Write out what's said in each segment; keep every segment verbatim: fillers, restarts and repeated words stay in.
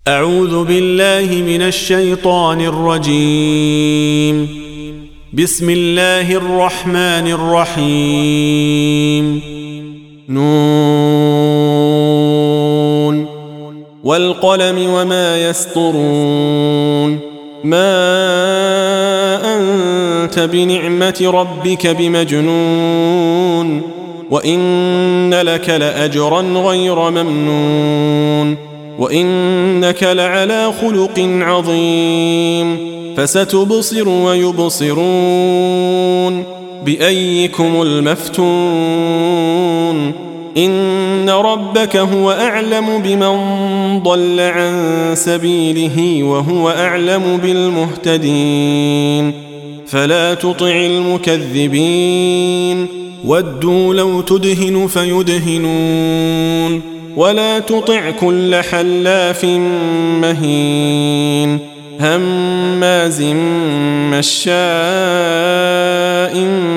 أعوذ بالله من الشيطان الرجيم. بسم الله الرحمن الرحيم. نون والقلم وما يسطرون. ما أنت بنعمة ربك بمجنون وإن لك لأجرا غير ممنون وإنك لعلى خلق عظيم. فستبصر ويبصرون بأيكم المفتون. إن ربك هو أعلم بمن ضل عن سبيله وهو أعلم بالمهتدين. فلا تطع المكذبين ودوا لو تدهن فيدهنون ولا تطع كل حلاف مهين هماز مشاء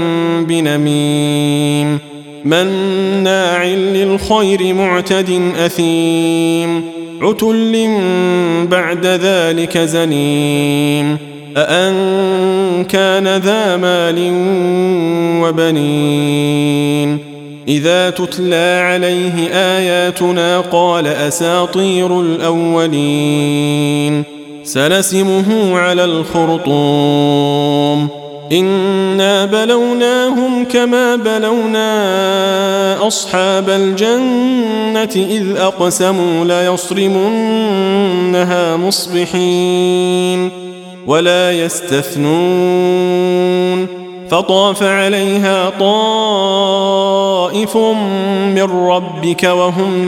بنميم مناع للخير معتد أثيم عتل بعد ذلك زنيم أأن كان ذا مال وبنين إذا تتلى عليه آياتنا قال أساطير الأولين سنسمه على الخرطوم. إنا بلوناهم كما بلونا أصحاب الجنة إذ أقسموا ليصرمنها مصبحين ولا يستثنون. فطاف عليها طائف من ربك وهم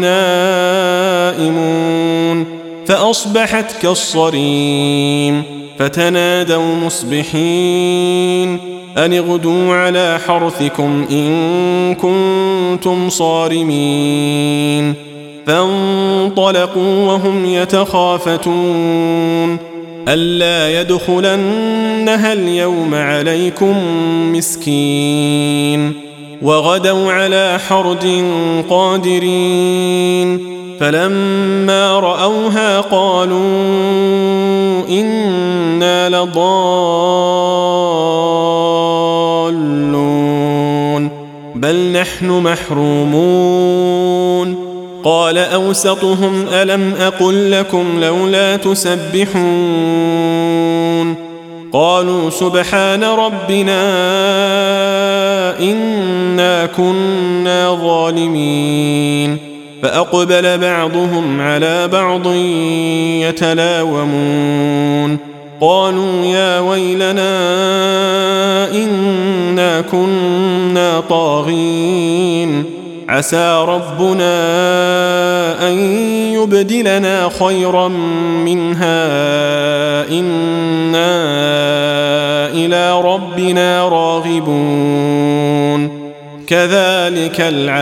نائمون فأصبحت كالصريم. فتنادوا مصبحين أن اغدوا على حرثكم إن كنتم صارمين. فانطلقوا وهم يتخافتون ألا يدخلنها اليوم عليكم مسكين. وغدوا على حرد قادرين فلما رأوها قالوا إنا لضالون بل نحن محرومون. قال أوسطهم ألم أقل لكم لولا تسبحون قالوا سبحان ربنا إنا كنا ظالمين. فأقبل بعضهم على بعض يتلاومون قالوا يا ويلنا إنا كنا طاغين عسى ربنا أن يبدلنا خيرا منها إنا إلى ربنا راغبون. كذلك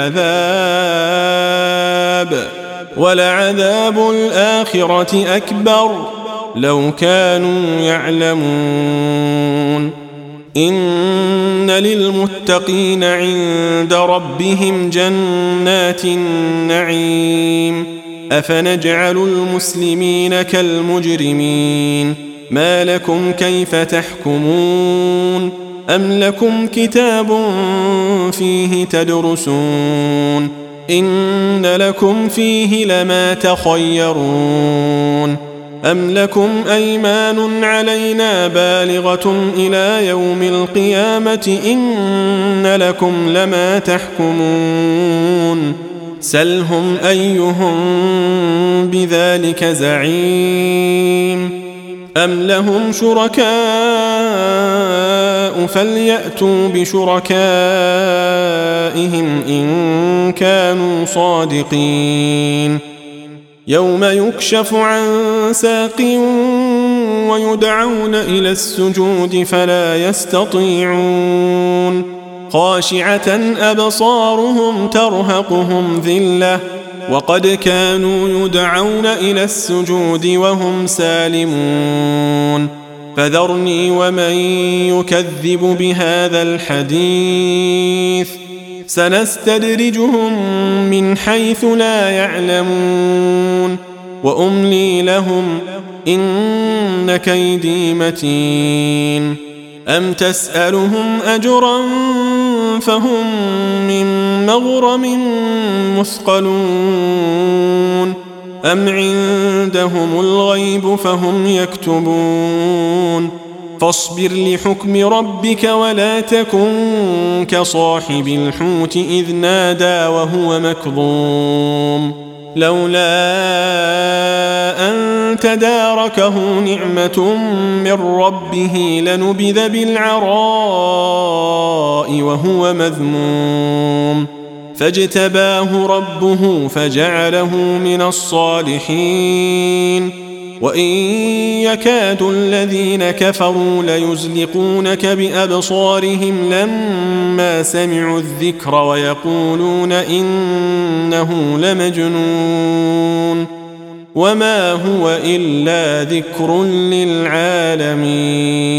العذاب ولعذاب الآخرة أكبر لو كانوا يعلمون. إن للمتقين عند ربهم جنات النعيم أفنجعل المسلمين كالمجرمين ما لكم كيف تحكمون أم لكم كتاب فيه تدرسون إن لكم فيه لما تخيرون أم لكم أيمان علينا بالغة إلى يوم القيامة إن لكم لما تحكمون سلهم أيهم بذلك زعيم أم لهم شركاء فليأتوا بشركائهم إن كانوا صادقين. يوم يكشف عن ساق ويدعون إلى السجود فلا يستطيعون خاشعة أبصارهم ترهقهم ذلة وقد كانوا يدعون إلى السجود وهم سالمون. فذرني ومن يكذب بهذا الحديث سنستدرجهم من حيث لا يعلمون وأملي لهم إن كيدي متين أم تسألهم أجرا فهم من مغرم مثقلون أم عندهم الغيب فهم يكتبون فاصبر لحكم ربك ولا تكن كصاحب الحوت إذ نادى وهو مكظوم لولا أن تداركه نعمة من ربه لنبذ بالعراء وهو مذموم فاجتباه ربه فجعله من الصالحين وإن يكاد الذين كفروا ليزلقونك بأبصارهم لما سمعوا الذكر ويقولون إنه لمجنون وما هو إلا ذكر للعالمين.